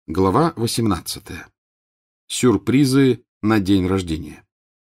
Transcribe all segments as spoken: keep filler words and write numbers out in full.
Глава восемнадцатая. Сюрпризы на день рождения.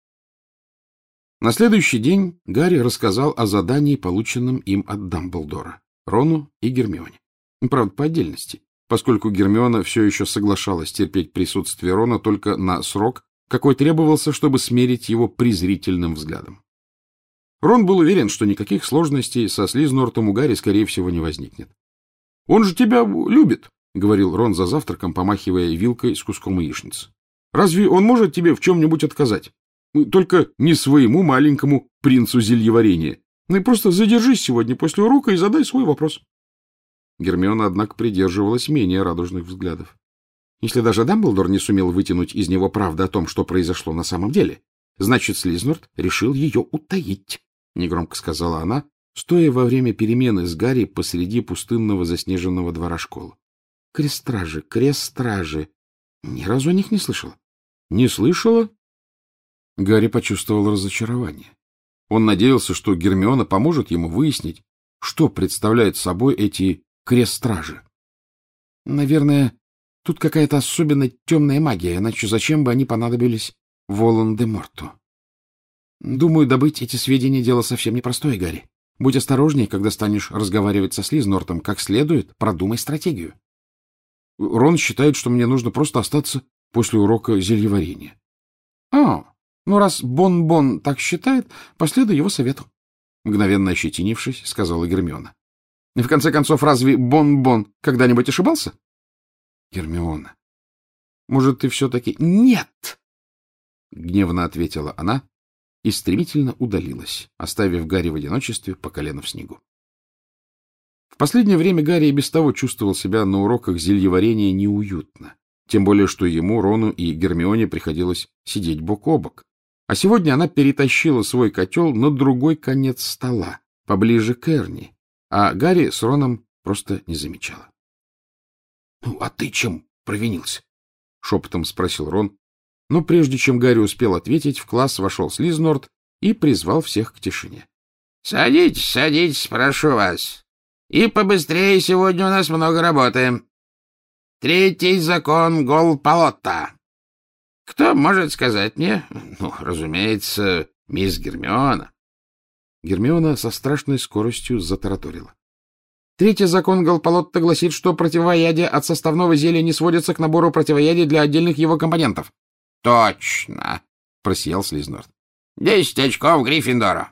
На следующий день Гарри рассказал о задании, полученном им от Дамблдора, Рону и Гермионе. Правда, по отдельности, поскольку Гермиона все еще соглашалась терпеть присутствие Рона только на срок, какой требовался, чтобы смерить его презрительным взглядом. Рон был уверен, что никаких сложностей со Слизнортом у Гарри, скорее всего, не возникнет. — Он же тебя любит, — говорил Рон за завтраком, помахивая вилкой с куском яичницы. — Разве он может тебе в чем-нибудь отказать? Только не своему маленькому принцу зельеварения. Ну и просто задержись сегодня после урока и задай свой вопрос. Гермиона, однако, придерживалась менее радужных взглядов. Если даже Дамблдор не сумел вытянуть из него правду о том, что произошло на самом деле, значит, Слизнорт решил ее утаить, — негромко сказала она, стоя во время перемены с Гарри посреди пустынного заснеженного двора школы. — Крест-стражи, крест-стражи. Ни разу о них не слышала. — Не слышала? Гарри почувствовал разочарование. Он надеялся, что Гермиона поможет ему выяснить, что представляют собой эти крест-стражи. — Наверное, тут какая-то особенно темная магия, иначе зачем бы они понадобились Волан-де-Морту? Думаю, добыть эти сведения — дело совсем непростое, Гарри. Будь осторожней, когда станешь разговаривать со Слизнортом, как следует, продумай стратегию. Рон считает, что мне нужно просто остаться после урока зельеварения. — А, ну раз Бон-Бон так считает, последуй его совету. Мгновенно ощетинившись, сказала Гермиона. — В конце концов, разве Бон-Бон когда-нибудь ошибался? — Гермиона, может, ты все-таки... — Нет! — гневно ответила она и стремительно удалилась, оставив Гарри в одиночестве по колено в снегу. В последнее время Гарри и без того чувствовал себя на уроках зельеварения неуютно, тем более что ему, Рону и Гермионе приходилось сидеть бок о бок. А сегодня она перетащила свой котел на другой конец стола, поближе к Эрни, а Гарри с Роном просто не замечала. — Ну, а ты чем провинился? — шепотом спросил Рон. Но прежде чем Гарри успел ответить, в класс вошел Слизнорт и призвал всех к тишине. — Садитесь, садитесь, прошу вас. И побыстрее, сегодня у нас много работы. Третий закон Гол-Полотта. Кто может сказать мне? Ну, разумеется, мисс Гермиона. Гермиона со страшной скоростью затараторила. Третий закон Гол-Полотта гласит, что противоядие от составного зелья не сводится к набору противоядий для отдельных его компонентов. — Точно, — просиял Слизнорт. — Десять очков Гриффиндору.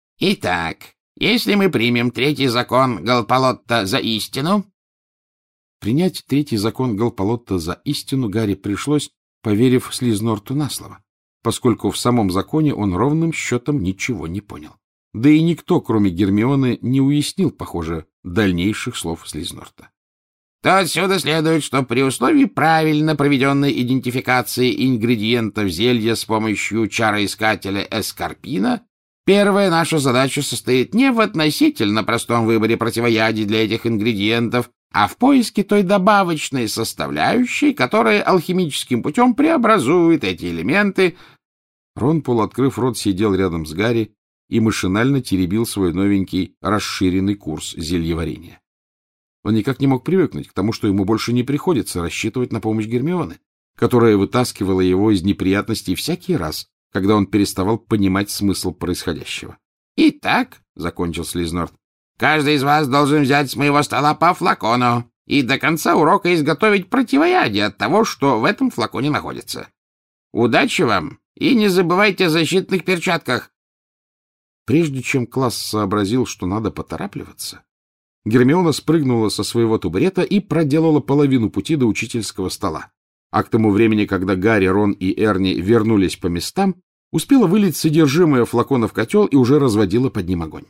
Итак, если мы примем третий закон Гол-Полотта за истину... Принять третий закон Гол-Полотта за истину Гарри пришлось, поверив Слизнорту на слово, поскольку в самом законе он ровным счетом ничего не понял. Да и никто, кроме Гермионы, не уяснил, похоже, дальнейших слов Слизнорта. То отсюда следует, что при условии правильно проведенной идентификации ингредиентов зелья с помощью чароискателя Эскарпина первая наша задача состоит не в относительно простом выборе противоядий для этих ингредиентов, а в поиске той добавочной составляющей, которая алхимическим путем преобразует эти элементы. Рон, полуоткрыв рот, сидел рядом с Гарри и машинально теребил свой новенький расширенный курс зельеварения. Он никак не мог привыкнуть к тому, что ему больше не приходится рассчитывать на помощь Гермионы, которая вытаскивала его из неприятностей всякий раз, когда он переставал понимать смысл происходящего. — Итак, — закончил Слизнорт, — каждый из вас должен взять с моего стола по флакону и до конца урока изготовить противоядие от того, что в этом флаконе находится. Удачи вам и не забывайте о защитных перчатках. Прежде чем класс сообразил, что надо поторапливаться, Гермиона спрыгнула со своего табурета и проделала половину пути до учительского стола. А к тому времени, когда Гарри, Рон и Эрни вернулись по местам, успела вылить содержимое флакона в котел и уже разводила под ним огонь.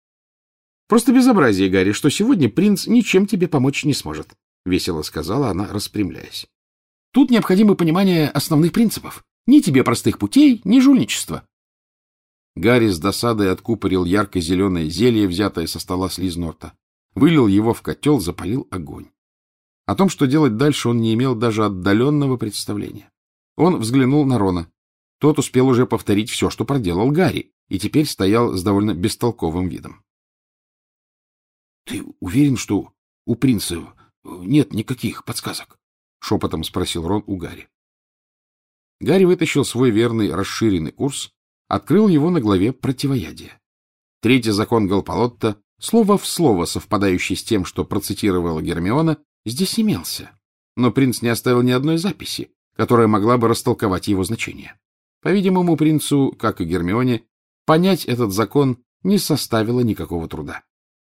— Просто безобразие, Гарри, что сегодня принц ничем тебе помочь не сможет, — весело сказала она, распрямляясь. — Тут необходимо понимание основных принципов. Ни тебе простых путей, ни жульничества. Гарри с досадой откупорил ярко-зеленое зелье, взятое со стола Слизнорта, вылил его в котел, запалил огонь. О том, что делать дальше, он не имел даже отдаленного представления. Он взглянул на Рона. Тот успел уже повторить все, что проделал Гарри, и теперь стоял с довольно бестолковым видом. — Ты уверен, что у принца нет никаких подсказок? шепотом спросил Рон у Гарри. Гарри вытащил свой верный расширенный курс, открыл его на главе противоядия. Третий закон Галпалотта, слово в слово совпадающий с тем, что процитировала Гермиона, здесь имелся. Но принц не оставил ни одной записи, которая могла бы растолковать его значение. По-видимому, принцу, как и Гермионе, понять этот закон не составило никакого труда.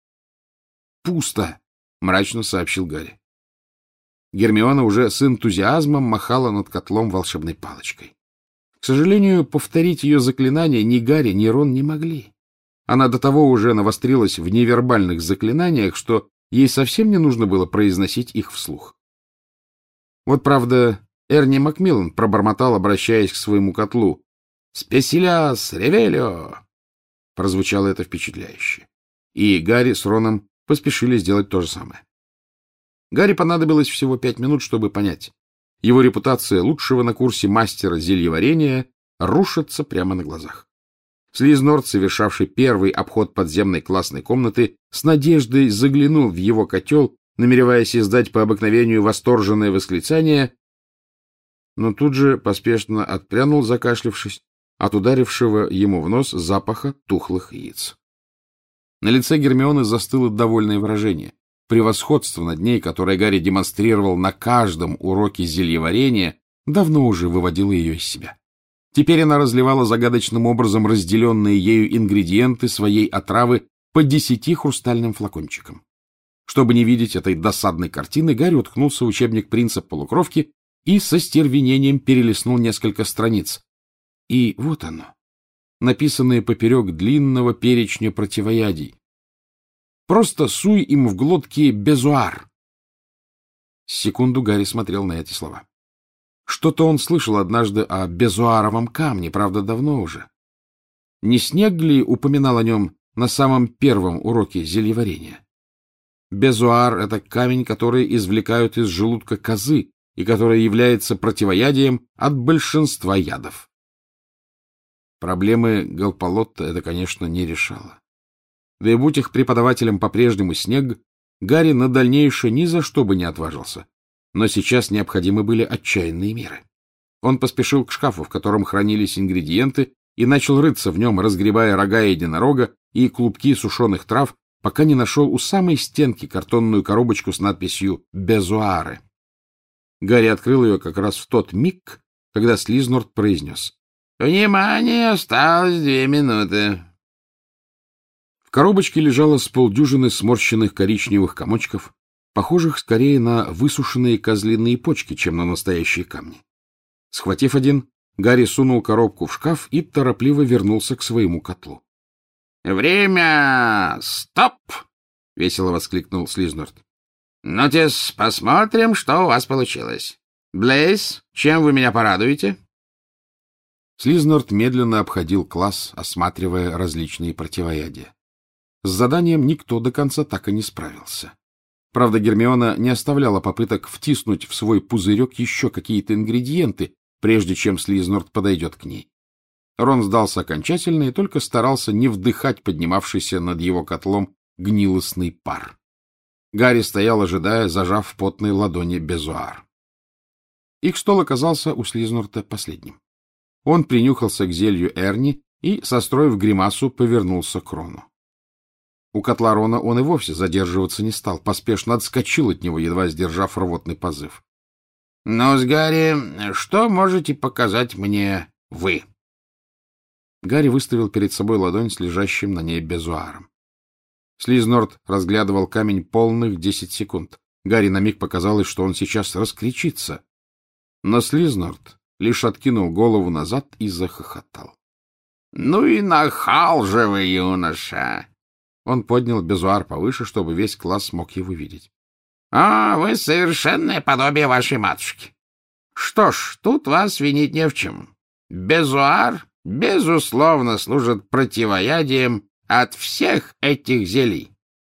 «Пусто!» — мрачно сообщил Гарри. Гермиона уже с энтузиазмом махала над котлом волшебной палочкой. К сожалению, повторить ее заклинание ни Гарри, ни Рон не могли. Она до того уже навострилась в невербальных заклинаниях, что ей совсем не нужно было произносить их вслух. Вот, правда, Эрни Макмиллан пробормотал, обращаясь к своему котлу: «Спесиляс ревелио!» Прозвучало это впечатляюще. И Гарри с Роном поспешили сделать то же самое. Гарри понадобилось всего пять минут, чтобы понять. Его репутация лучшего на курсе мастера зельеварения рушится прямо на глазах. Слизнорд, совершавший первый обход подземной классной комнаты, с надеждой заглянул в его котел, намереваясь издать по обыкновению восторженное восклицание, но тут же поспешно отпрянул, закашлявшись, от ударившего ему в нос запаха тухлых яиц. На лице Гермионы застыло довольное выражение. Превосходство над ней, которое Гарри демонстрировал на каждом уроке зельеварения, давно уже выводило ее из себя. Теперь она разливала загадочным образом разделенные ею ингредиенты своей отравы по десяти хрустальным флакончикам. Чтобы не видеть этой досадной картины, Гарри уткнулся в учебник принца полукровки и со стервенением перелистнул несколько страниц. И вот оно, написанное поперек длинного перечня противоядий. Просто суй им в глотки безуар. Секунду Гарри смотрел на эти слова. Что-то он слышал однажды о безуаровом камне, правда, давно уже. Не Снег ли упоминал о нем на самом первом уроке зельеварения? Безуар — это камень, который извлекают из желудка козы и который является противоядием от большинства ядов. Проблемы Галпалотта это, конечно, не решало. Да и будь их преподавателем по-прежнему Снег, Гарри на дальнейшее ни за что бы не отважился. Но сейчас необходимы были отчаянные меры. Он поспешил к шкафу, в котором хранились ингредиенты, и начал рыться в нем, разгребая рога единорога и клубки сушеных трав, пока не нашел у самой стенки картонную коробочку с надписью «Безуары». Гарри открыл ее как раз в тот миг, когда Слизнорд произнес: «Внимание! Осталось две минуты!» В коробочке лежало с полдюжины сморщенных коричневых комочков, похожих скорее на высушенные козлиные почки, чем на настоящие камни. Схватив один, Гарри сунул коробку в шкаф и торопливо вернулся к своему котлу. — Время! Стоп! — весело воскликнул Слизнорд. — Ну-тес, посмотрим, что у вас получилось. Блейз, чем вы меня порадуете? Слизнорд медленно обходил класс, осматривая различные противоядия. С заданием никто до конца так и не справился. Правда, Гермиона не оставляла попыток втиснуть в свой пузырек еще какие-то ингредиенты, прежде чем Слизнорд подойдет к ней. Рон сдался окончательно и только старался не вдыхать поднимавшийся над его котлом гнилостный пар. Гарри стоял, ожидая, зажав в потной ладони безуар. Их стол оказался у Слизнорда последним. Он принюхался к зелью Эрни и, состроив гримасу, повернулся к Рону. У котла Рона он и вовсе задерживаться не стал, поспешно отскочил от него, едва сдержав рвотный позыв. — Ну-с, Гарри, что можете показать мне вы? Гарри выставил перед собой ладонь с лежащим на ней безуаром. Слизнорд разглядывал камень полных десять секунд. Гарри на миг показалось, что он сейчас раскричится. Но Слизнорд лишь откинул голову назад и захохотал. — Ну и нахал же вы, юноша! Он поднял безуар повыше, чтобы весь класс мог его видеть. — А, вы совершенное подобие вашей матушки. Что ж, тут вас винить не в чем. Безуар, безусловно, служит противоядием от всех этих зелий.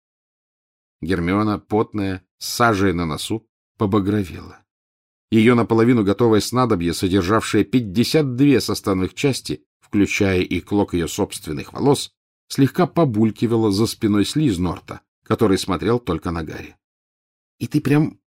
Гермиона, потная, с сажей на носу, побагровела. Ее наполовину готовое снадобье, содержавшее пятьдесят две составных части, включая и клок ее собственных волос, слегка побулькивало за спиной Слизнорда, который смотрел только на Гарри. — И ты прям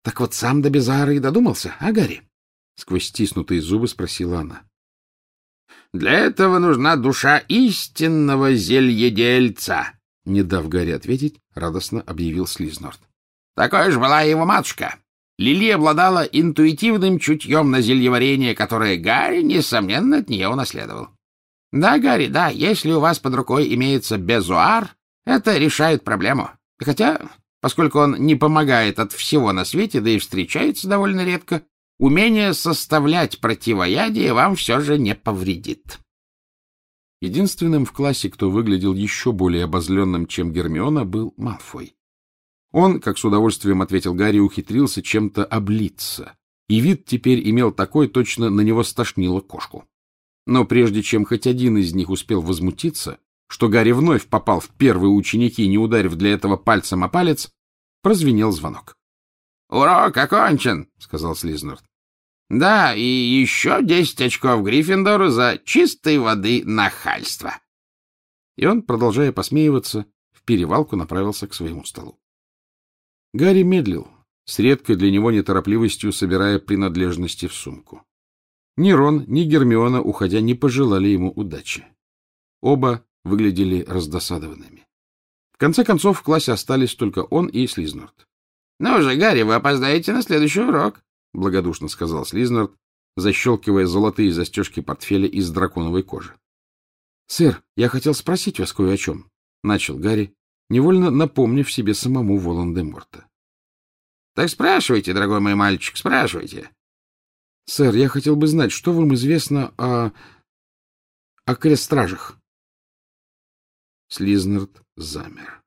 Так вот сам до Безара и додумался, а, Гарри? — сквозь стиснутые зубы спросила она. — Для этого нужна душа истинного зельедельца, — не дав Гарри ответить, радостно объявил Слизнорд. — Такой же была его матушка. Лили обладала интуитивным чутьем на зельеварение, которое Гарри, несомненно, от нее унаследовал. Да, Гарри, да, если у вас под рукой имеется безуар, это решает проблему. Хотя, поскольку он не помогает от всего на свете, да и встречается довольно редко, умение составлять противоядие вам все же не повредит. Единственным в классе, кто выглядел еще более обозленным, чем Гермиона, был Малфой. Он, как с удовольствием ответил Гарри, ухитрился чем-то облиться, и вид теперь имел такой, точно на него стошнило кошку. Но прежде чем хоть один из них успел возмутиться, что Гарри вновь попал в первые ученики, не ударив для этого пальцем о палец, прозвенел звонок. — Урок окончен, — сказал Слизнорд. — Да, и еще десять очков Гриффиндору за чистой воды нахальство. И он, продолжая посмеиваться, в перевалку направился к своему столу. Гарри медлил, с редкой для него неторопливостью собирая принадлежности в сумку. Ни Рон, ни Гермиона, уходя, не пожелали ему удачи. Оба выглядели раздосадованными. В конце концов, в классе остались только он и Слизнорд. — Ну же, Гарри, вы опоздаете на следующий урок, — благодушно сказал Слизнорд, защелкивая золотые застежки портфеля из драконовой кожи. — Сэр, я хотел спросить вас кое о чем, — начал Гарри, невольно напомнив себе самому Волан-де-Морта. — Так спрашивайте, дорогой мой мальчик, спрашивайте. — Сэр, я хотел бы знать, что вам известно о... о крестстражах? Слизнорд замер.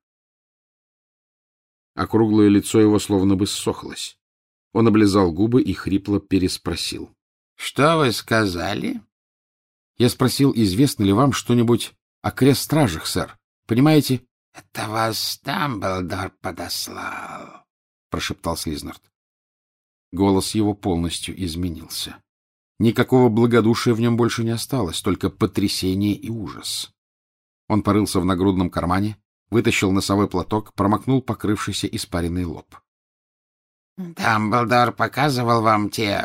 Округлое лицо его словно бы ссохлось. Он облизал губы и хрипло переспросил. — Что вы сказали? — Я спросил, известно ли вам что-нибудь о крестстражах, сэр. Понимаете? — Это вас Дамблдор подослал, — прошептал Слизнорд. Голос его полностью изменился. Никакого благодушия в нем больше не осталось, только потрясение и ужас. Он порылся в нагрудном кармане, вытащил носовой платок, промокнул покрывшийся испаренный лоб. — Дамблдор показывал вам те...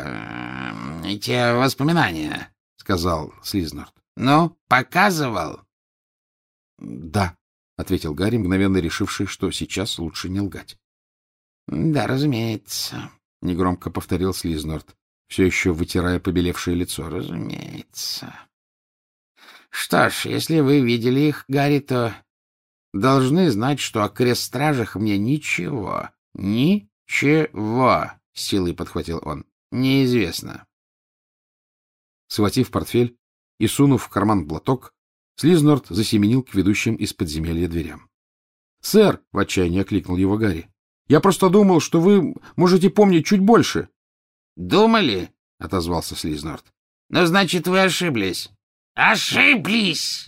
те воспоминания, — сказал Слизнорд. — Ну, показывал? — Да, — ответил Гарри, мгновенно решивший, что сейчас лучше не лгать. — Да, разумеется, — негромко повторил Слизнорд, все еще вытирая побелевшее лицо. — Разумеется. — Что ж, если вы видели их, Гарри, то должны знать, что о крестстражах мне ничего, ничего, — силой подхватил он, — неизвестно. Схватив портфель и сунув в карман платок, Слизнорд засеменил к ведущим из подземелья дверям. — Сэр, — в отчаянии окликнул его Гарри, — я просто думал, что вы можете помнить чуть больше. — Думали? — отозвался Слизнорд. — Ну, значит, вы ошиблись. — Ошиблись!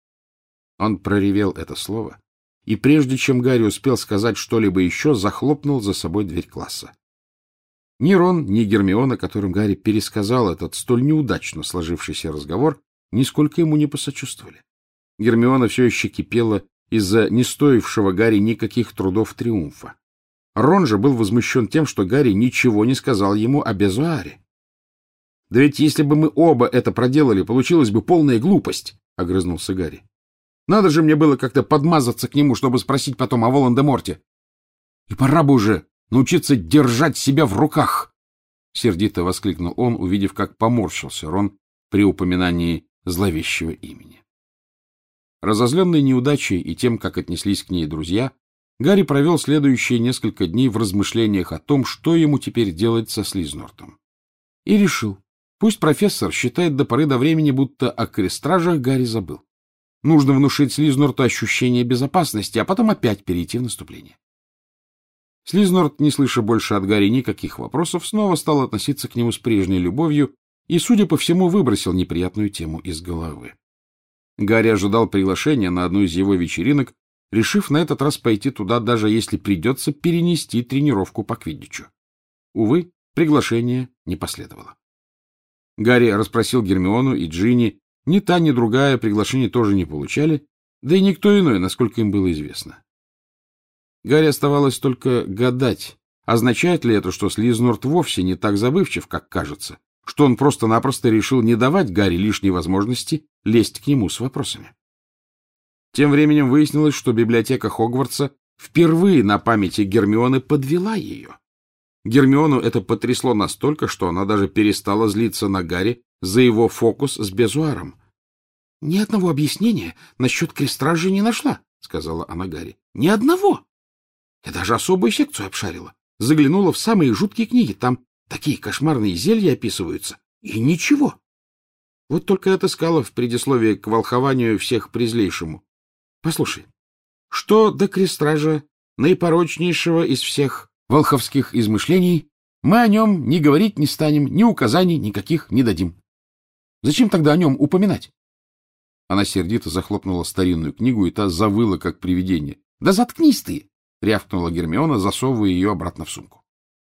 Он проревел это слово, и прежде чем Гарри успел сказать что-либо еще, захлопнул за собой дверь класса. Ни Рон, ни Гермиона, которым Гарри пересказал этот столь неудачно сложившийся разговор, нисколько ему не посочувствовали. Гермиона все еще кипела из-за не стоившего Гарри никаких трудов триумфа. Рон же был возмущен тем, что Гарри ничего не сказал ему о безуаре. — Да ведь если бы мы оба это проделали, получилась бы полная глупость, — огрызнулся Гарри. — Надо же мне было как-то подмазаться к нему, чтобы спросить потом о Волан-де-Морте. И пора бы уже научиться держать себя в руках! — сердито воскликнул он, увидев, как поморщился Рон при упоминании зловещего имени. Разозленный неудачей и тем, как отнеслись к ней друзья, Гарри провел следующие несколько дней в размышлениях о том, что ему теперь делать со Слизнортом. И решил, пусть профессор считает до поры до времени, будто о крестстражах Гарри забыл. Нужно внушить Слизнорту ощущение безопасности, а потом опять перейти в наступление. Слизнорт, не слыша больше от Гарри никаких вопросов, снова стал относиться к нему с прежней любовью и, судя по всему, выбросил неприятную тему из головы. Гарри ожидал приглашения на одну из его вечеринок, решив на этот раз пойти туда, даже если придется перенести тренировку по квиддичу. Увы, приглашение не последовало. Гарри расспросил Гермиону и Джинни, ни та, ни другая приглашение тоже не получали, да и никто иной, насколько им было известно. Гарри оставалось только гадать, означает ли это, что Слизнорд вовсе не так забывчив, как кажется, что он просто-напросто решил не давать Гарри лишней возможности лезть к нему с вопросами? Тем временем выяснилось, что библиотека Хогвартса впервые на памяти Гермионы подвела ее. Гермиону это потрясло настолько, что она даже перестала злиться на Гарри за его фокус с безуаром. — Ни одного объяснения насчет крестражи не нашла, — сказала она Гарри. — Ни одного. Я даже особую секцию обшарила. Заглянула в самые жуткие книги. Там такие кошмарные зелья описываются. И ничего. Вот только отыскала в предисловии к волхованию всех презлейшему. Послушай, что до крестража, наипорочнейшего из всех волховских измышлений, мы о нем ни говорить не станем, ни указаний никаких не дадим. Зачем тогда о нем упоминать? Она сердито захлопнула старинную книгу, и та завыла, как привидение. — Да заткнись ты! — рявкнула Гермиона, засовывая ее обратно в сумку.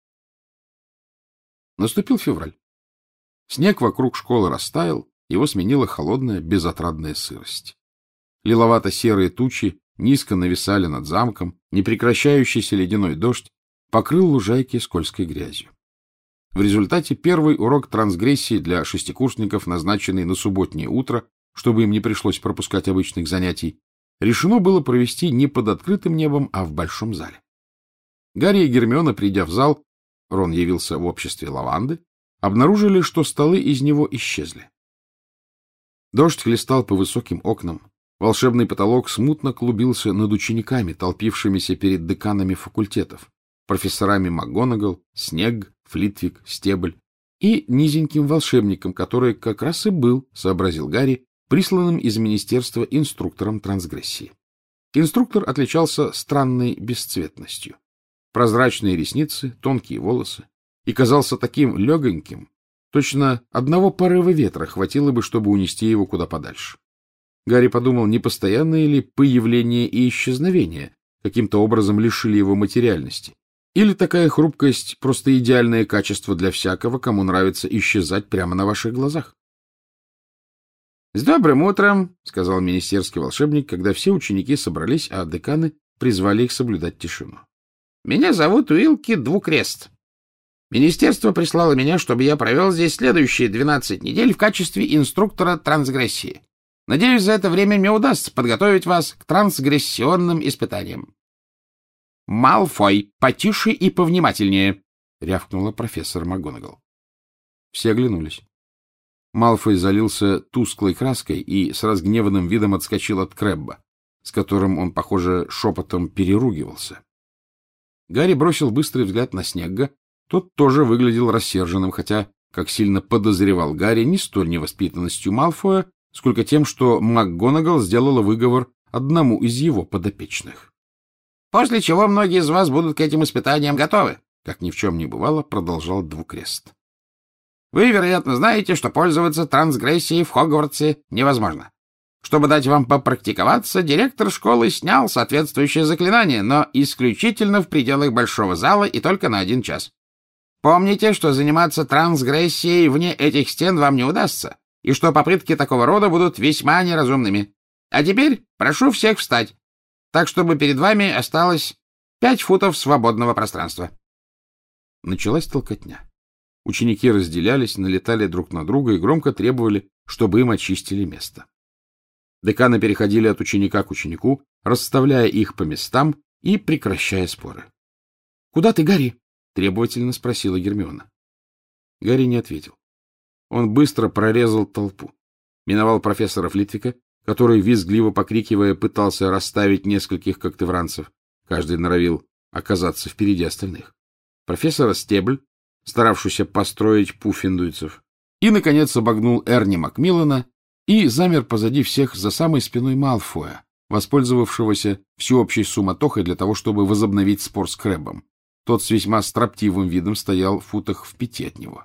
Наступил февраль. Снег вокруг школы растаял, его сменила холодная, безотрадная сырость. Лиловато-серые тучи низко нависали над замком, непрекращающийся ледяной дождь покрыл лужайки скользкой грязью. В результате первый урок трансгрессии для шестикурсников, назначенный на субботнее утро, чтобы им не пришлось пропускать обычных занятий, решено было провести не под открытым небом, а в большом зале. Гарри и Гермиона, придя в зал, Рон явился в обществе Лаванды, обнаружили, что столы из него исчезли. Дождь хлестал по высоким окнам, волшебный потолок смутно клубился над учениками, толпившимися перед деканами факультетов, профессорами МакГонагал, Снегг, Флитвик, Стебль и низеньким волшебником, который как раз и был, сообразил Гарри, присланным из министерства инструктором трансгрессии. Инструктор отличался странной бесцветностью. Прозрачные ресницы, тонкие волосы, и казался таким легоньким, точно одного порыва ветра хватило бы, чтобы унести его куда подальше. Гарри подумал, не постоянное ли появление и исчезновение каким-то образом лишили его материальности, или такая хрупкость — просто идеальное качество для всякого, кому нравится исчезать прямо на ваших глазах. — С добрым утром, — сказал министерский волшебник, когда все ученики собрались, а деканы призвали их соблюдать тишину. — Меня зовут Уилки Двукрест. Министерство прислало меня, чтобы я провел здесь следующие двенадцать недель в качестве инструктора трансгрессии. Надеюсь, за это время мне удастся подготовить вас к трансгрессионным испытаниям. — Малфой, потише и повнимательнее, — рявкнула профессор МакГонагал. Все оглянулись. Малфой залился тусклой краской и с разгневанным видом отскочил от Крэбба, с которым он, похоже, шепотом переругивался. Гарри бросил быстрый взгляд на Снегга. Тот тоже выглядел рассерженным, хотя, как сильно подозревал Гарри, не столь невоспитанностью Малфоя, сколько тем, что МакГонагал сделала выговор одному из его подопечных. — После чего многие из вас будут к этим испытаниям готовы, — как ни в чем не бывало, продолжал Двукрест. — Вы, вероятно, знаете, что пользоваться трансгрессией в Хогвартсе невозможно. Чтобы дать вам попрактиковаться, директор школы снял соответствующее заклинание, но исключительно в пределах большого зала и только на один час. Помните, что заниматься трансгрессией вне этих стен вам не удастся, и что попытки такого рода будут весьма неразумными. А теперь прошу всех встать, так чтобы перед вами осталось пять футов свободного пространства. Началась толкотня. Ученики разделялись, налетали друг на друга и громко требовали, чтобы им очистили место. Деканы переходили от ученика к ученику, расставляя их по местам и прекращая споры. — Куда ты, Гарри? — требовательно спросила Гермиона. Гарри не ответил. Он быстро прорезал толпу, миновал профессора Флитвика, который, визгливо покрикивая, пытался расставить нескольких когтевранцев, каждый норовил оказаться впереди остальных, профессора Стебль, старавшуюся построить пуффиндуйцев, и, наконец, обогнул Эрни Макмиллана и замер позади всех за самой спиной Малфоя, воспользовавшегося всеобщей суматохой для того, чтобы возобновить спор с Крэббом. Тот с весьма строптивым видом стоял в футах в пяти от него.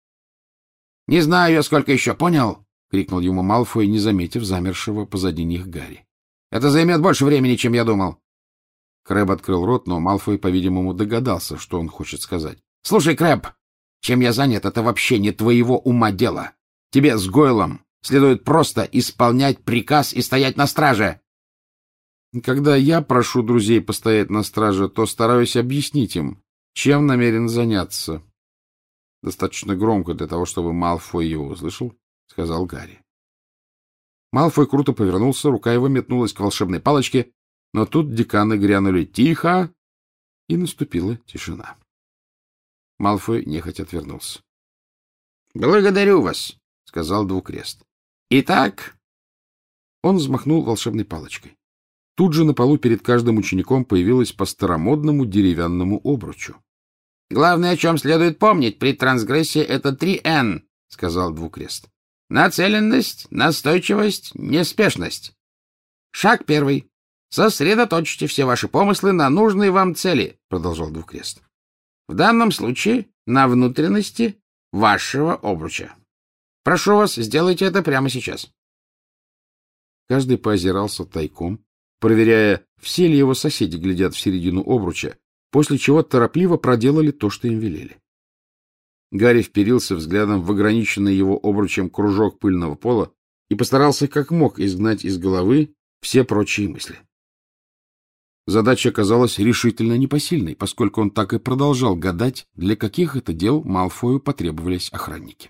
— Не знаю я, сколько еще, понял? — крикнул ему Малфой, не заметив замершего позади них Гарри. — Это займет больше времени, чем я думал. Крэбб открыл рот, но Малфой, по-видимому, догадался, что он хочет сказать. — Слушай, Крэбб, чем я занят, это вообще не твоего ума дело. Тебе с Гойлом следует просто исполнять приказ и стоять на страже. Когда я прошу друзей постоять на страже, то стараюсь объяснить им, Чем намерен заняться? — Достаточно громко для того, чтобы Малфой его услышал, — сказал Гарри. Малфой круто повернулся, рука его метнулась к волшебной палочке, но тут деканы грянули «Тихо!» и наступила тишина. Малфой нехотя отвернулся. — Благодарю вас, — сказал Двукрест. — Итак... Он взмахнул волшебной палочкой. Тут же на полу перед каждым учеником появилось по старомодному деревянному обручу. — Главное, о чем следует помнить при трансгрессии, это три эн, — сказал Двукрест. — Нацеленность, настойчивость, неспешность. Шаг первый. Сосредоточьте все ваши помыслы на нужной вам цели, — продолжал Двукрест. В данном случае на внутренности вашего обруча. Прошу вас, сделайте это прямо сейчас. Каждый поозирался тайком, проверяя, все ли его соседи глядят в середину обруча, после чего торопливо проделали то, что им велели. Гарри вперился взглядом в ограниченный его обручем кружок пыльного пола и постарался как мог изгнать из головы все прочие мысли. Задача оказалась решительно непосильной, поскольку он так и продолжал гадать, для каких это дел Малфою потребовались охранники.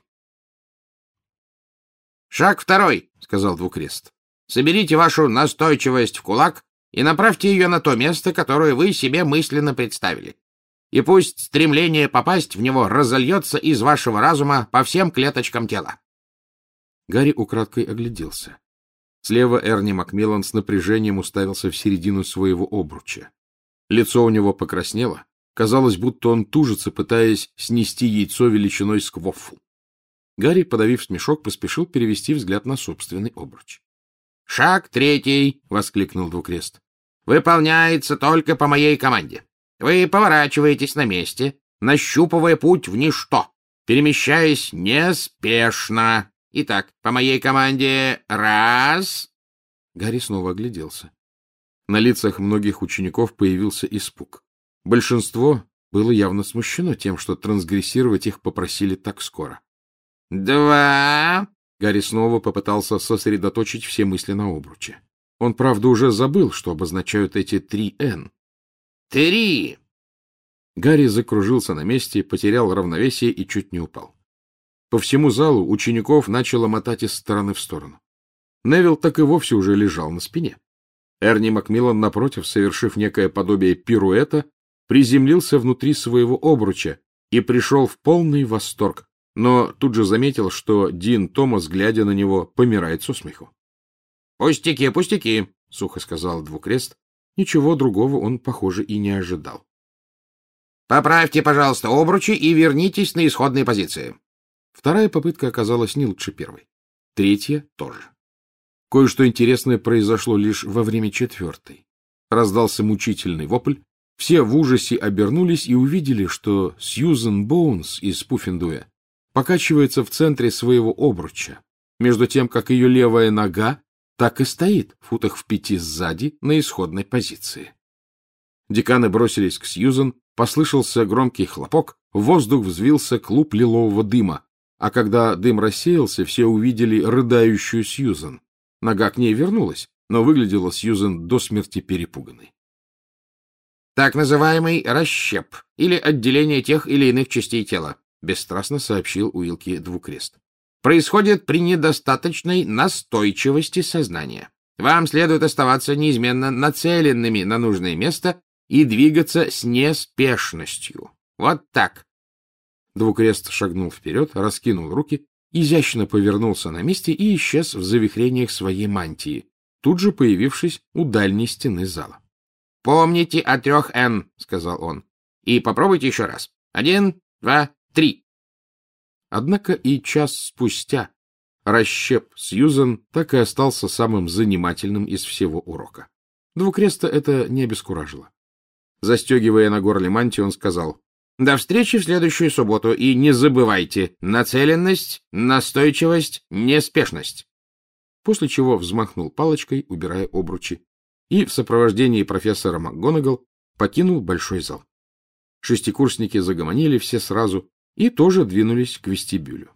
— Шаг второй, — сказал Двукрест. — Соберите вашу настойчивость в кулак и направьте ее на то место, которое вы себе мысленно представили. И пусть стремление попасть в него разольется из вашего разума по всем клеточкам тела. Гарри украдкой огляделся. Слева Эрни Макмиллан с напряжением уставился в середину своего обруча. Лицо у него покраснело. Казалось, будто он тужится, пытаясь снести яйцо величиной с квоффу. Гарри, подавив смешок, поспешил перевести взгляд на собственный обруч. — Шаг третий! — воскликнул Двукрест. — Выполняется только по моей команде. Вы поворачиваетесь на месте, нащупывая путь в ничто, перемещаясь неспешно. Итак, по моей команде раз... Гарри снова огляделся. На лицах многих учеников появился испуг. Большинство было явно смущено тем, что трансгрессировать их попросили так скоро. Два... Гарри снова попытался сосредоточить все мысли на обруче. Он, правда, уже забыл, что обозначают эти три эн. Три... Гарри закружился на месте, потерял равновесие и чуть не упал. По всему залу учеников начало мотать из стороны в сторону. Невилл так и вовсе уже лежал на спине. Эрни Макмиллан, напротив, совершив некое подобие пируэта, приземлился внутри своего обруча и пришел в полный восторг, но тут же заметил, что Дин Томас, глядя на него, помирает со смеху. — Пустяки, пустяки, — сухо сказал Двукрест. Ничего другого он, похоже, и не ожидал. — Поправьте, пожалуйста, обручи и вернитесь на исходные позиции. Вторая попытка оказалась не лучше первой. Третья тоже. Кое-что интересное произошло лишь во время четвертой. Раздался мучительный вопль. Все в ужасе обернулись и увидели, что Сьюзен Боунс из Пуффендуя покачивается в центре своего обруча, между тем, как ее левая нога так и стоит в футах в пяти сзади на исходной позиции. Деканы бросились к Сьюзен, послышался громкий хлопок, в воздух взвился клуб лилового дыма, а когда дым рассеялся, все увидели рыдающую Сьюзен. Нога к ней вернулась, но выглядела Сьюзен до смерти перепуганной. Так называемый расщеп или отделение тех или иных частей тела, бесстрастно сообщил Уилки Двукрест, происходит при недостаточной настойчивости сознания. Вам следует оставаться неизменно нацеленными на нужное место и двигаться с неспешностью. Вот так. Двукрест шагнул вперед, раскинул руки, изящно повернулся на месте и исчез в завихрениях своей мантии, тут же появившись у дальней стены зала. — Помните о трех эн, — сказал он, — и попробуйте еще раз. Один, два, три. Однако и час спустя расщеп Сьюзен так и остался самым занимательным из всего урока. Двукреста это не обескуражило. Застегивая на горле мантию, он сказал: «До встречи в следующую субботу, и не забывайте нацеленность, настойчивость, неспешность». После чего взмахнул палочкой, убирая обручи, и в сопровождении профессора МакГонагал покинул большой зал. Шестикурсники загомонили все сразу и тоже двинулись к вестибюлю.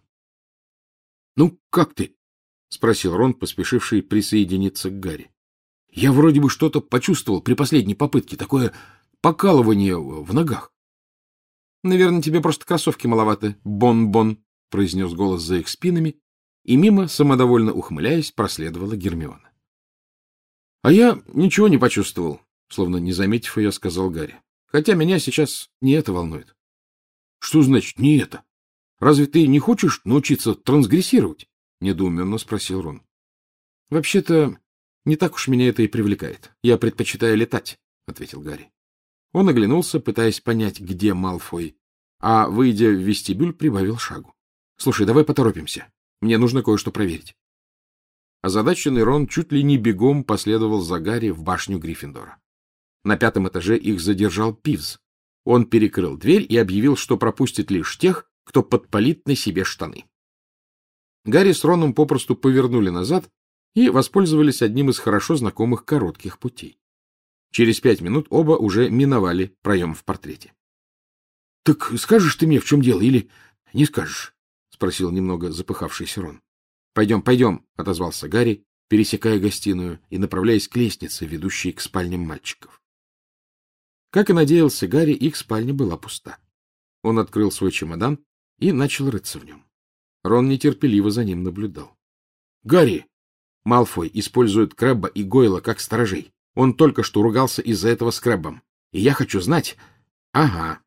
— Ну, как ты? — спросил Рон, поспешивший присоединиться к Гарри. — Я вроде бы что-то почувствовал при последней попытке, такое покалывание в ногах. — Наверное, тебе просто кроссовки маловаты, бон-бон, — произнес голос за их спинами, и мимо, самодовольно ухмыляясь, проследовала Гермиона. — А я ничего не почувствовал, — словно не заметив ее, сказал Гарри. — Хотя меня сейчас не это волнует. — Что значит «не это»? Разве ты не хочешь научиться трансгрессировать? — недоуменно спросил Рон. — Вообще-то, не так уж меня это и привлекает. Я предпочитаю летать, — ответил Гарри. Он оглянулся, пытаясь понять, где Малфой, а, выйдя в вестибюль, прибавил шагу. — Слушай, давай поторопимся. Мне нужно кое-что проверить. Озадаченный Рон чуть ли не бегом последовал за Гарри в башню Гриффиндора. На пятом этаже их задержал Пивз. Он перекрыл дверь и объявил, что пропустит лишь тех, кто подпалит на себе штаны. Гарри с Роном попросту повернули назад и воспользовались одним из хорошо знакомых коротких путей. Через пять минут оба уже миновали проем в портрете. — Так скажешь ты мне, в чем дело, или не скажешь? — спросил немного запыхавшийся Рон. — Пойдем, пойдем, — отозвался Гарри, пересекая гостиную и направляясь к лестнице, ведущей к спальням мальчиков. Как и надеялся Гарри, их спальня была пуста. Он открыл свой чемодан и начал рыться в нем. Рон нетерпеливо за ним наблюдал. — Гарри! Малфой использует Крэбба и Гойла как сторожей. Он только что ругался из-за этого с Крэббом. И я хочу знать... Ага.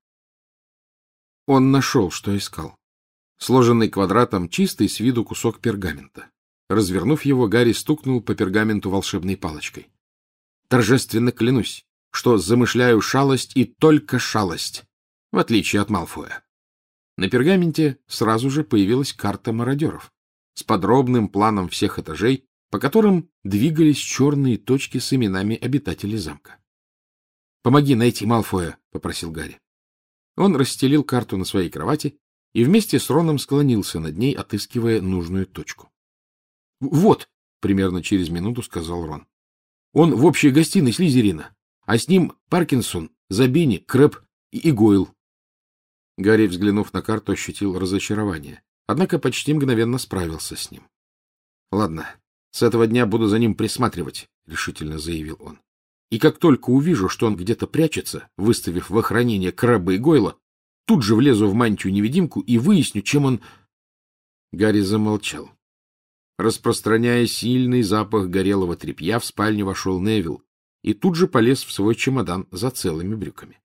Он нашел, что искал. Сложенный квадратом чистый с виду кусок пергамента. Развернув его, Гарри стукнул по пергаменту волшебной палочкой. Торжественно клянусь, что замышляю шалость и только шалость, в отличие от Малфоя. На пергаменте сразу же появилась карта мародеров с подробным планом всех этажей, по которым двигались черные точки с именами обитателей замка. — Помоги найти Малфоя, — попросил Гарри. Он расстелил карту на своей кровати и вместе с Роном склонился над ней, отыскивая нужную точку. — Вот, — примерно через минуту сказал Рон. — Он в общей гостиной Слизерина, а с ним Паркинсон, Забини, Крэбб и Гойл. Гарри, взглянув на карту, ощутил разочарование, однако почти мгновенно справился с ним. — Ладно, с этого дня буду за ним присматривать, — решительно заявил он. И как только увижу, что он где-то прячется, выставив в охранение Крэбба и Гойла, тут же влезу в мантию-невидимку и выясню, чем он... Гарри замолчал. Распространяя сильный запах горелого тряпья, в спальню вошел Невилл и тут же полез в свой чемодан за целыми брюками.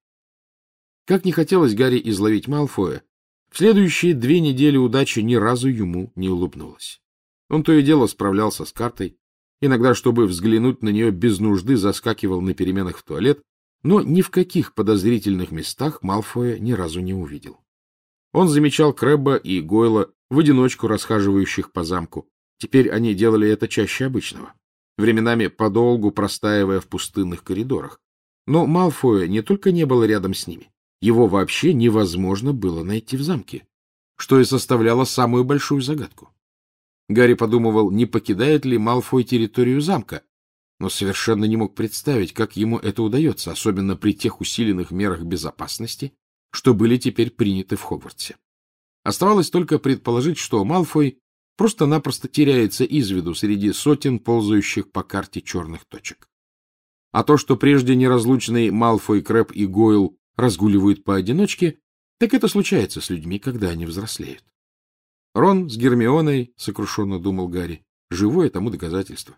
Как не хотелось Гарри изловить Малфоя, в следующие две недели удача ни разу ему не улыбнулась. Он то и дело справлялся с картой, иногда, чтобы взглянуть на нее без нужды, заскакивал на переменах в туалет, но ни в каких подозрительных местах Малфоя ни разу не увидел. Он замечал Крэбба и Гойла, в одиночку расхаживающих по замку. Теперь они делали это чаще обычного, временами подолгу простаивая в пустынных коридорах. Но Малфоя не только не было рядом с ними, его вообще невозможно было найти в замке, что и составляло самую большую загадку. Гарри подумывал, не покидает ли Малфой территорию замка, но совершенно не мог представить, как ему это удается, особенно при тех усиленных мерах безопасности, что были теперь приняты в Хогвартсе. Оставалось только предположить, что Малфой просто-напросто теряется из виду среди сотен ползающих по карте черных точек. А то, что прежде неразлучные Малфой, Крэбб и Гойл разгуливают поодиночке, так это случается с людьми, когда они взрослеют. Рон с Гермионой, сокрушенно думал Гарри, живое тому доказательство.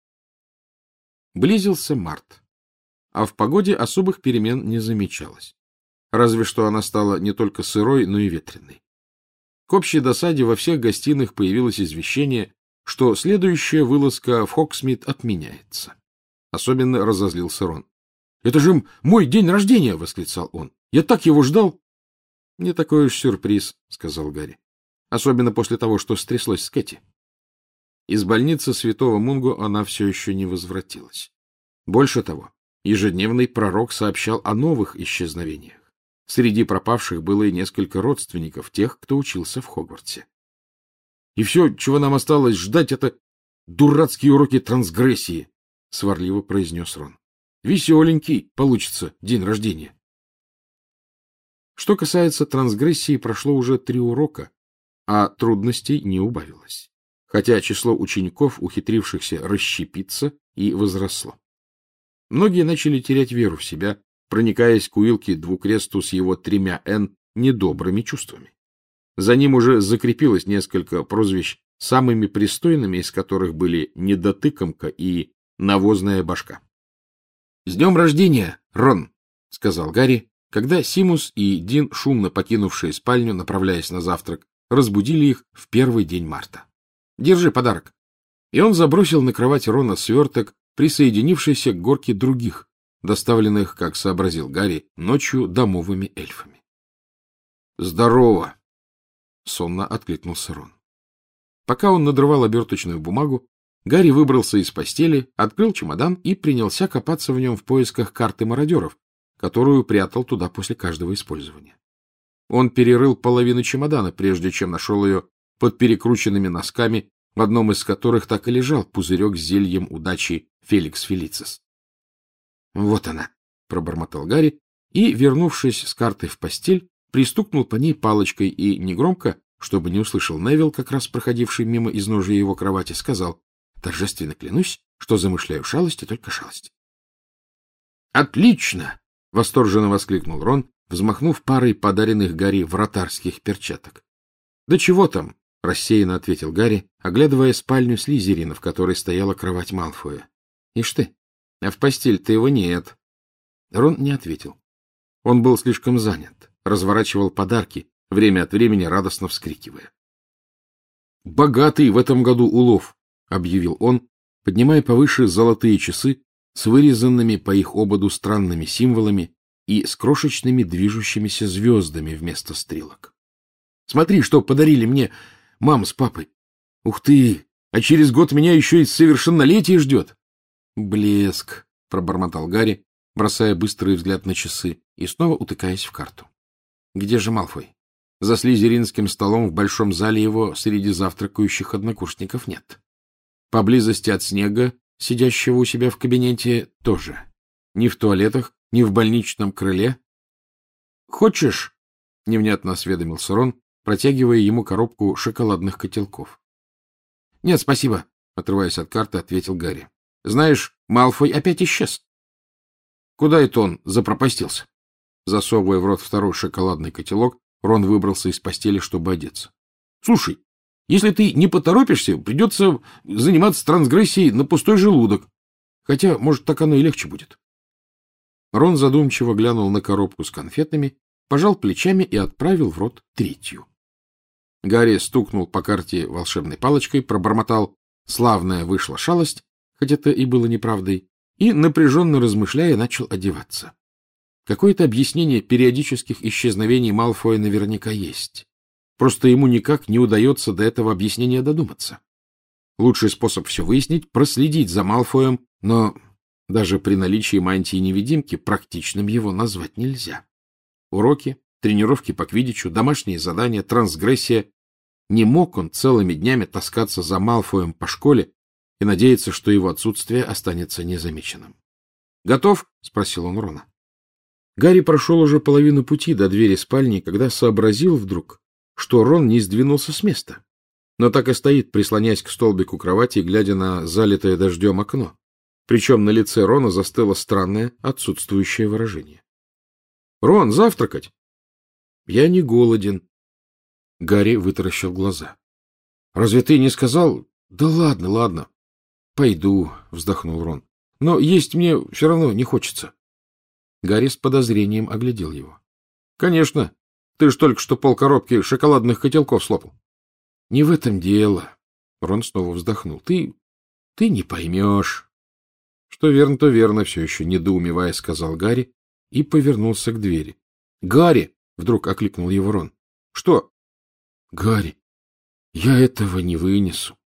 Близился март, а в погоде особых перемен не замечалось. Разве что она стала не только сырой, но и ветреной. К общей досаде во всех гостиных появилось извещение, что следующая вылазка в Хогсмит отменяется. Особенно разозлился Рон. — Это же мой день рождения! — восклицал он. — Я так его ждал! — Не такой уж сюрприз, — сказал Гарри. — Особенно после того, что стряслось с Кэти. Из больницы Святого Мунго она все еще не возвратилась. Больше того, ежедневный пророк сообщал о новых исчезновениях. Среди пропавших было и несколько родственников тех, кто учился в Хогвартсе. — И все, чего нам осталось ждать, это дурацкие уроки трансгрессии, — сварливо произнес Рон. — Веселенький получится день рождения. Что касается трансгрессии, прошло уже три урока, а трудностей не убавилось, хотя число учеников, ухитрившихся расщепиться, и возросло. Многие начали терять веру в себя, проникаясь к Уилки Двукресту с его тремя «Н» недобрыми чувствами. За ним уже закрепилось несколько прозвищ, самыми пристойными из которых были «недотыкомка» и «навозная башка». — С днем рождения, Рон! — сказал Гарри, когда Симус и Дин, шумно покинувшие спальню, направляясь на завтрак, разбудили их в первый день марта. — Держи подарок. И он забросил на кровать Рона сверток, присоединившийся к горке других, доставленных, как сообразил Гарри, ночью домовыми эльфами. — Здорово! — сонно откликнулся Рон. Пока он надрывал оберточную бумагу, Гарри выбрался из постели, открыл чемодан и принялся копаться в нем в поисках карты мародеров, которую прятал туда после каждого использования. Он перерыл половину чемодана, прежде чем нашел ее под перекрученными носками, в одном из которых так и лежал пузырек с зельем удачи Феликс Фелицис. — Вот она, — пробормотал Гарри и, вернувшись с картой в постель, пристукнул по ней палочкой и негромко, чтобы не услышал Невилл, как раз проходивший мимо изножия его кровати, сказал: — Торжественно клянусь, что замышляю шалости, только шалости. — Отлично! — восторженно воскликнул Рон, взмахнув парой подаренных Гарри вратарских перчаток. — Да чего там? — рассеянно ответил Гарри, оглядывая спальню Слизерина, в которой стояла кровать Малфоя. — Ишь ты, а в постель-то его нет. Рон не ответил. Он был слишком занят, разворачивал подарки, время от времени радостно вскрикивая. — Богатый в этом году улов! — объявил он, поднимая повыше золотые часы с вырезанными по их ободу странными символами и с крошечными движущимися звездами вместо стрелок. — Смотри, что подарили мне мама с папой. Ух ты! А через год меня еще и совершеннолетие ждет. — Блеск! — пробормотал Гарри, бросая быстрый взгляд на часы и снова утыкаясь в карту. — Где же Малфой? За слизеринским столом в большом зале его среди завтракающих однокурсников нет. Поблизости от Снега, сидящего у себя в кабинете, тоже. Ни в туалетах, ни в больничном крыле. — Хочешь? — невнятно осведомился Рон, протягивая ему коробку шоколадных котелков. — Нет, спасибо, — отрываясь от карты, ответил Гарри. — Знаешь, Малфой опять исчез. — Куда это он запропастился? Засовывая в рот второй шоколадный котелок, Рон выбрался из постели, чтобы одеться. — Слушай, если ты не поторопишься, придется заниматься трансгрессией на пустой желудок. Хотя, может, так оно и легче будет. Рон задумчиво глянул на коробку с конфетами, пожал плечами и отправил в рот третью. Гарри стукнул по карте волшебной палочкой, пробормотал «славная вышла шалость», хоть это и было неправдой, и, напряженно размышляя, начал одеваться. Какое-то объяснение периодических исчезновений Малфоя наверняка есть. Просто ему никак не удается до этого объяснения додуматься. Лучший способ все выяснить — проследить за Малфоем, но даже при наличии мантии-невидимки практичным его назвать нельзя. Уроки, тренировки по квиддичу, домашние задания, трансгрессия. Не мог он целыми днями таскаться за Малфоем по школе и надеяться, что его отсутствие останется незамеченным. — Готов? — спросил он Рона. Гарри прошел уже половину пути до двери спальни, когда сообразил вдруг, что Рон не сдвинулся с места, но так и стоит, прислоняясь к столбику кровати и глядя на залитое дождем окно. Причем на лице Рона застыло странное, отсутствующее выражение. — Рон, завтракать? — Я не голоден. Гарри вытаращил глаза. — Разве ты не сказал? — Да ладно, ладно. — Пойду, — вздохнул Рон. — Но есть мне все равно не хочется. Гарри с подозрением оглядел его. — Конечно. Ты ж только что полкоробки шоколадных котелков слопал. — Не в этом дело. Рон снова вздохнул. — Ты... ты не поймешь. — Что верно, то верно, — все еще недоумевая сказал Гарри и повернулся к двери. — Гарри! — вдруг окликнул его Рон. — Что? — Гарри, я этого не вынесу.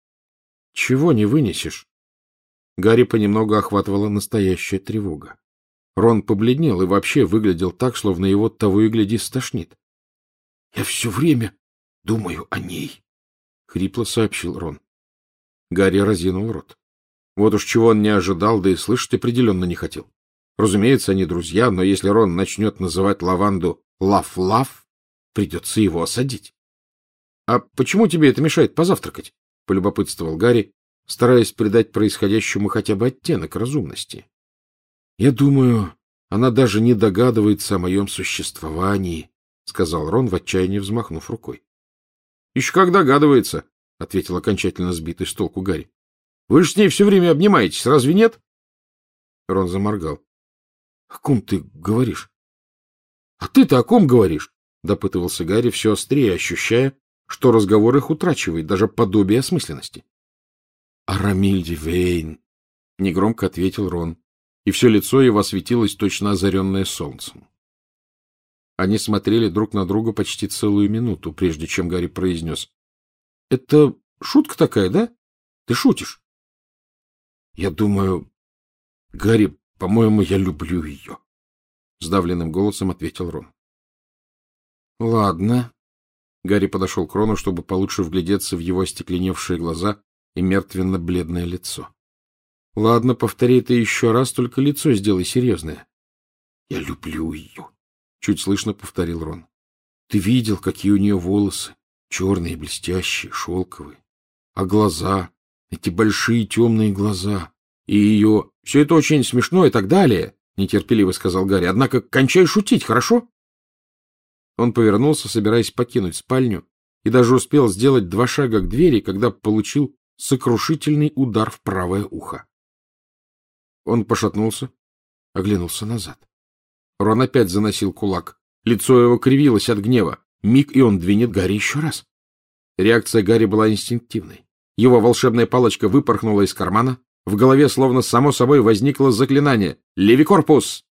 — Чего не вынесешь? Гарри понемногу охватывала настоящая тревога. Рон побледнел и вообще выглядел так, словно его того и гляди стошнит. — Я все время думаю о ней, — хрипло сообщил Рон. Гарри разинул рот. Вот уж чего он не ожидал, да и слышать определенно не хотел. Разумеется, они друзья, но если Рон начнет называть лаванду «Лав-Лав», придется его осадить. — А почему тебе это мешает позавтракать? — полюбопытствовал Гарри, стараясь придать происходящему хотя бы оттенок разумности. — Я думаю, она даже не догадывается о моем существовании, — сказал Рон, в отчаянии взмахнув рукой. — Еще как догадывается, — ответил окончательно сбитый с толку Гарри. — Вы же с ней все время обнимаетесь, разве нет? Рон заморгал. — О ком ты говоришь? — А ты-то о ком говоришь? — допытывался Гарри, все острее ощущая, что разговор их утрачивает даже подобие осмысленности. — О Рамильде Вейн, — негромко ответил Рон, и все лицо его осветилось, точно озаренное солнцем. Они смотрели друг на друга почти целую минуту, прежде чем Гарри произнес: — Это шутка такая, да? Ты шутишь? — Я думаю... Гарри, по-моему, я люблю ее, — сдавленным голосом ответил Рон. — Ладно. Гарри подошел к Рону, чтобы получше вглядеться в его остекленевшие глаза и мертвенно-бледное лицо. — Ладно, повтори ты еще раз, только лицо сделай серьезное. — Я люблю ее, — чуть слышно повторил Рон. — Ты видел, какие у нее волосы, черные, блестящие, шелковые. А глаза, эти большие темные глаза, и ее... — Все это очень смешно и так далее, — нетерпеливо сказал Гарри. — Однако кончай шутить, хорошо? Он повернулся, собираясь покинуть спальню, и даже успел сделать два шага к двери, когда получил сокрушительный удар в правое ухо. Он пошатнулся, оглянулся назад. Рон опять заносил кулак. Лицо его кривилось от гнева. Миг, и он двинет Гарри еще раз. Реакция Гарри была инстинктивной. Его волшебная палочка выпорхнула из кармана. В голове словно само собой возникло заклинание «Леви корпус!».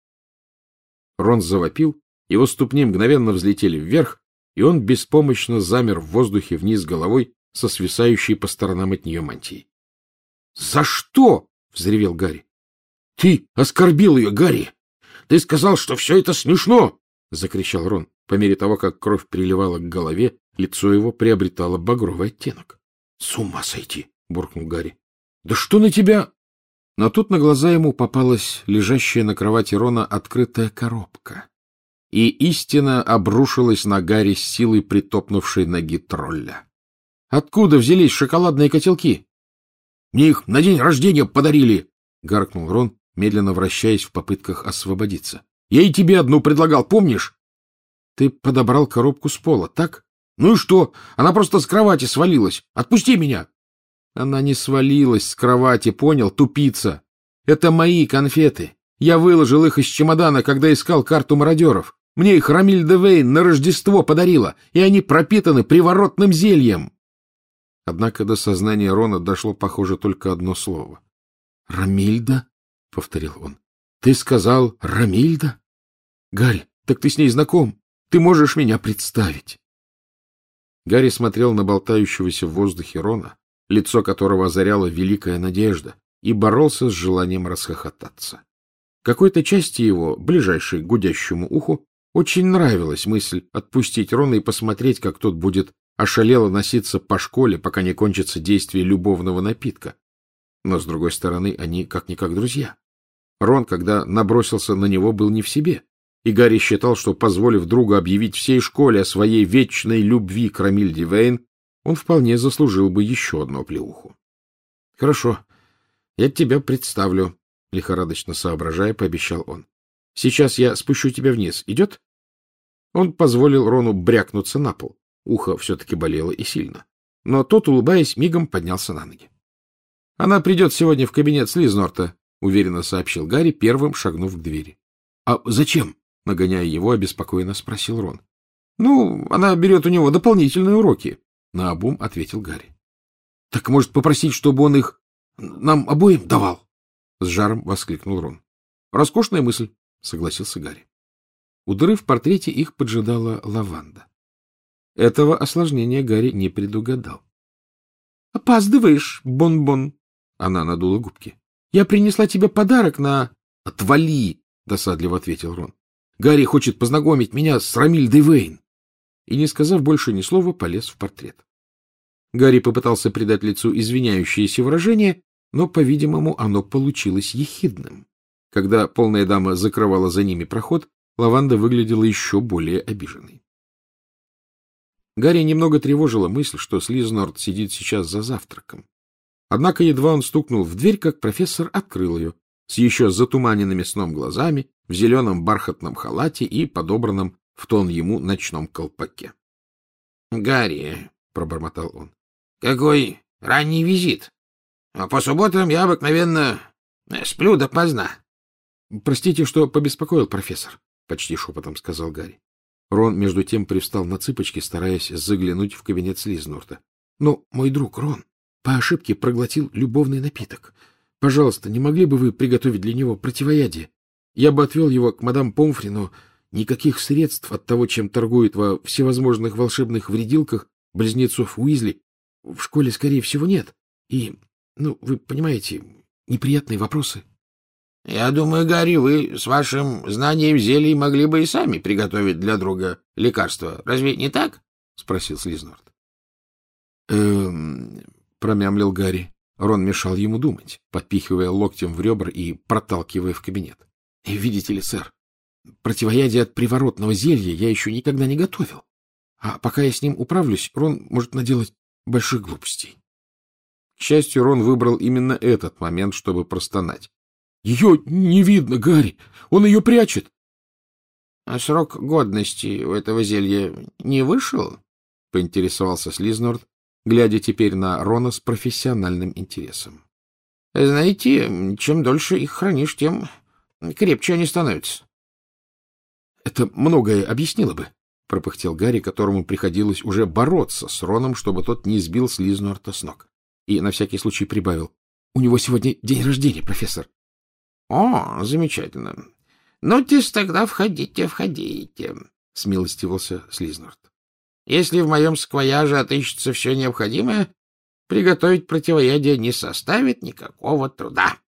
Рон завопил, его ступни мгновенно взлетели вверх, и он беспомощно замер в воздухе вниз головой со свисающей по сторонам от нее мантией. — За что? — взревел Гарри. — Ты оскорбил ее, Гарри! Ты сказал, что все это смешно! — закричал Рон. По мере того, как кровь приливала к голове, лицо его приобретало багровый оттенок. — С ума сойти! — буркнул Гарри. — Да что на тебя? Но тут на глаза ему попалась лежащая на кровати Рона открытая коробка, и истина обрушилась на Гарри с силой притопнувшей ноги тролля. — Откуда взялись шоколадные котелки? — Мне их на день рождения подарили! — гаркнул Рон, медленно вращаясь в попытках освободиться. — Я и тебе одну предлагал, помнишь? — Ты подобрал коробку с пола, так? — Ну и что? Она просто с кровати свалилась. Отпусти меня! Она не свалилась с кровати, понял, тупица? Это мои конфеты. Я выложил их из чемодана, когда искал карту мародеров. Мне их Рамильда Вейн на Рождество подарила, и они пропитаны приворотным зельем. Однако до сознания Рона дошло, похоже, только одно слово. — Рамильда? — повторил он. — Ты сказал Рамильда? Гарри, так ты с ней знаком. Ты можешь меня представить. Гарри смотрел на болтающегося в воздухе Рона, лицо которого озаряла великая надежда, и боролся с желанием расхохотаться. Какой-то части его, ближайшей к гудящему уху, очень нравилась мысль отпустить Рона и посмотреть, как тот будет ошалело носиться по школе, пока не кончится действие любовного напитка. Но, с другой стороны, они как-никак друзья. Рон, когда набросился на него, был не в себе, и Гарри считал, что, позволив другу объявить всей школе о своей вечной любви к Рамильде Вейн, он вполне заслужил бы еще одну оплеуху. — Хорошо, я тебя представлю, — лихорадочно соображая, пообещал он. — Сейчас я спущу тебя вниз. Идет? Он позволил Рону брякнуться на пол. Ухо все-таки болело и сильно. Но тот, улыбаясь, мигом поднялся на ноги. — Она придет сегодня в кабинет Слизнорта, — уверенно сообщил Гарри, первым шагнув к двери. — А зачем? — нагоняя его, обеспокоенно спросил Рон. — Ну, она берет у него дополнительные уроки, — наобум ответил Гарри. — Так, может, попросить, чтобы он их нам обоим давал? — с жаром воскликнул Рон. — Роскошная мысль, — согласился Гарри. У дыры в портрете их поджидала лаванда. Этого осложнения Гарри не предугадал. — Опаздываешь, Бон-Бон, — она надула губки. — Я принесла тебе подарок на... — Отвали, — досадливо ответил Рон. — Гарри хочет познакомить меня с Рамильдой Вейн. И, не сказав больше ни слова, полез в портрет. Гарри попытался придать лицу извиняющееся выражение, но, по-видимому, оно получилось ехидным. Когда полная дама закрывала за ними проход, лаванда выглядела еще более обиженной. Гарри немного тревожила мысль, что Слизнорт сидит сейчас за завтраком. Однако едва он стукнул в дверь, как профессор открыл ее, с еще затуманенными сном глазами, в зеленом бархатном халате и подобранном в тон ему ночном колпаке. — Гарри, — пробормотал он, — какой ранний визит. А по субботам я обыкновенно сплю допоздна. — Простите, что побеспокоил, профессор, — почти шепотом сказал Гарри. Рон, между тем, привстал на цыпочки, стараясь заглянуть в кабинет Слизнурта. — Но мой друг Рон по ошибке проглотил любовный напиток. Пожалуйста, не могли бы вы приготовить для него противоядие? Я бы отвел его к мадам Помфри, но никаких средств от того, чем торгуют во всевозможных волшебных вредилках близнецов Уизли, в школе, скорее всего, нет. И, ну, вы понимаете, неприятные вопросы. — Я думаю, Гарри, вы с вашим знанием зелий могли бы и сами приготовить для друга лекарство. Разве не так? — спросил Слизнорт. Эм... — промямлил Гарри. Рон мешал ему думать, подпихивая локтем в ребра и проталкивая в кабинет. — Видите ли, сэр, противоядие от приворотного зелья я еще никогда не готовил. А пока я с ним управлюсь, Рон может наделать больших глупостей. К счастью, Рон выбрал именно этот момент, чтобы простонать. — Ее не видно, Гарри! Он ее прячет! — А срок годности у этого зелья не вышел? — поинтересовался Слизнорт, глядя теперь на Рона с профессиональным интересом. — Знаете, чем дольше их хранишь, тем крепче они становятся. — Это многое объяснило бы, — пропыхтел Гарри, которому приходилось уже бороться с Роном, чтобы тот не сбил Слизнорта с ног. И на всякий случай прибавил. — У него сегодня день рождения, профессор. — О, замечательно. Ну, тис тогда входите, входите, — смилостивился Слизнорт. — Если в моем саквояже отыщется все необходимое, приготовить противоядие не составит никакого труда.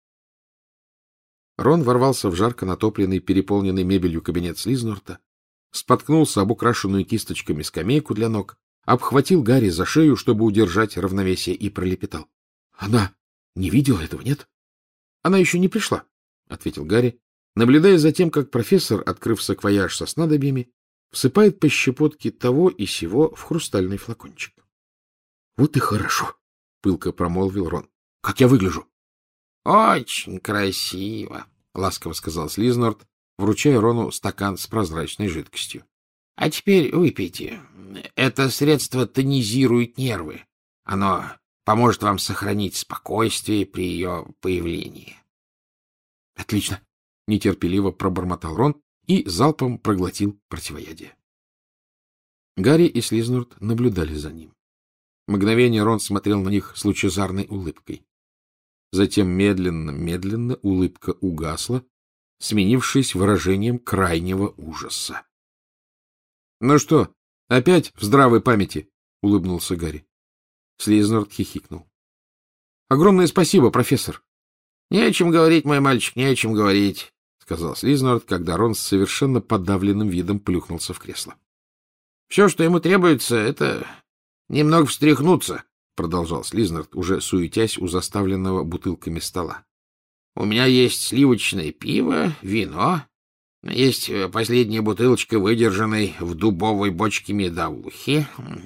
Рон ворвался в жарко натопленный, переполненный мебелью кабинет Слизнорта, споткнулся об украшенную кисточками скамейку для ног, обхватил Гарри за шею, чтобы удержать равновесие, и пролепетал. — Она не видела этого, нет? — Она еще не пришла, — ответил Гарри, наблюдая за тем, как профессор, открыв саквояж со снадобьями, всыпает по щепотке того и сего в хрустальный флакончик. — Вот и хорошо, — пылко промолвил Рон. — Как я выгляжу? — Очень красиво, — ласково сказал Слизнорт, вручая Рону стакан с прозрачной жидкостью. — А теперь выпейте. Это средство тонизирует нервы. Оно поможет вам сохранить спокойствие при ее появлении. — Отлично, — нетерпеливо пробормотал Рон и залпом проглотил противоядие. Гарри и Слизнорт наблюдали за ним. Мгновение Рон смотрел на них с лучезарной улыбкой. Затем медленно-медленно улыбка угасла, сменившись выражением крайнего ужаса. — Ну что, опять в здравой памяти? — улыбнулся Гарри. Слизнорт хихикнул. — Огромное спасибо, профессор. — Не о чем говорить, мой мальчик, не о чем говорить, — сказал Слизнорт, когда Рон с совершенно подавленным видом плюхнулся в кресло. — Все, что ему требуется, — это немного встряхнуться, — продолжал Слизнорт, уже суетясь у заставленного бутылками стола. — У меня есть сливочное пиво, вино, есть последняя бутылочка, выдержанной в дубовой бочке медовухи.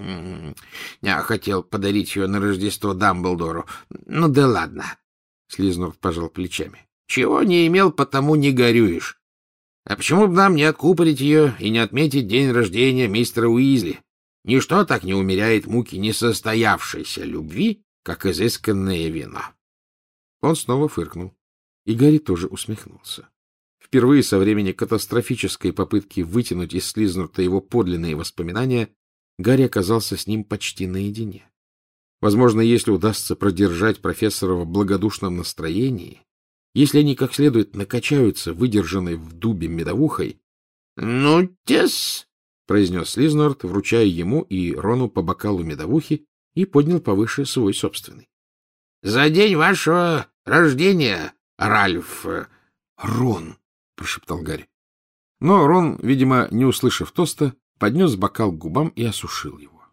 Я хотел подарить ее на Рождество Дамблдору. Ну да ладно. Слизнорт пожал плечами. Чего не имел, потому не горюешь. А почему бы нам не откупорить ее и не отметить день рождения мистера Уизли? Ничто так не умеряет муки несостоявшейся любви, как изысканное вино. Он снова фыркнул, и Гарри тоже усмехнулся. Впервые со времени катастрофической попытки вытянуть из Слизнорта его подлинные воспоминания, Гарри оказался с ним почти наедине. Возможно, если удастся продержать профессора в благодушном настроении, если они как следует накачаются выдержанной в дубе медовухой... — Ну, тес! — произнес Слизнорт, вручая ему и Рону по бокалу медовухи, и поднял повыше свой собственный. — За день вашего рождения, Ральф! — Рон! — прошептал Гарри. Но Рон, видимо, не услышав тоста, поднес бокал к губам и осушил его.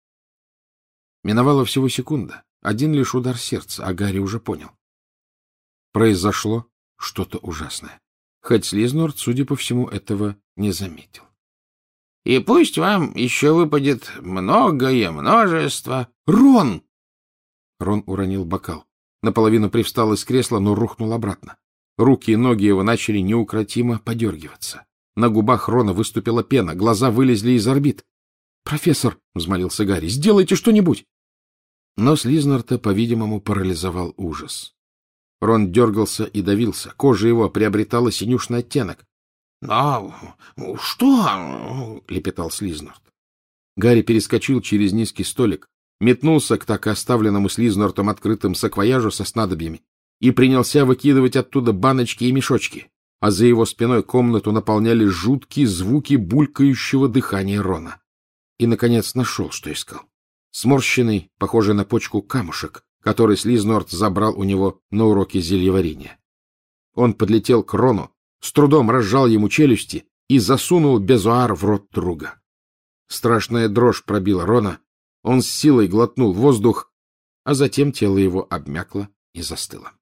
Миновала всего секунда, один лишь удар сердца, а Гарри уже понял. Произошло что-то ужасное, хоть Слизнорт, судя по всему, этого не заметил. — И пусть вам еще выпадет многое множество... — Рон! Рон уронил бокал. Наполовину привстал из кресла, но рухнул обратно. Руки и ноги его начали неукротимо подергиваться. На губах Рона выступила пена, глаза вылезли из орбит. — Профессор, — взмолился Гарри, — сделайте что-нибудь. Но Слизнарта, по-видимому, парализовал ужас. Рон дергался и давился, кожа его приобретала синюшный оттенок. — А что? — лепетал Слизнарт. Гарри перескочил через низкий столик, метнулся к так и оставленному Слизнартом открытым саквояжу со снадобьями и принялся выкидывать оттуда баночки и мешочки, а за его спиной комнату наполняли жуткие звуки булькающего дыхания Рона. И, наконец, нашел, что искал. Сморщенный, похожий на почку, камушек, который Слизнарт забрал у него на уроке зельеварения. Он подлетел к Рону, с трудом разжал ему челюсти и засунул безуар в рот друга. Страшная дрожь пробила Рона, он с силой глотнул воздух, а затем тело его обмякло и застыло.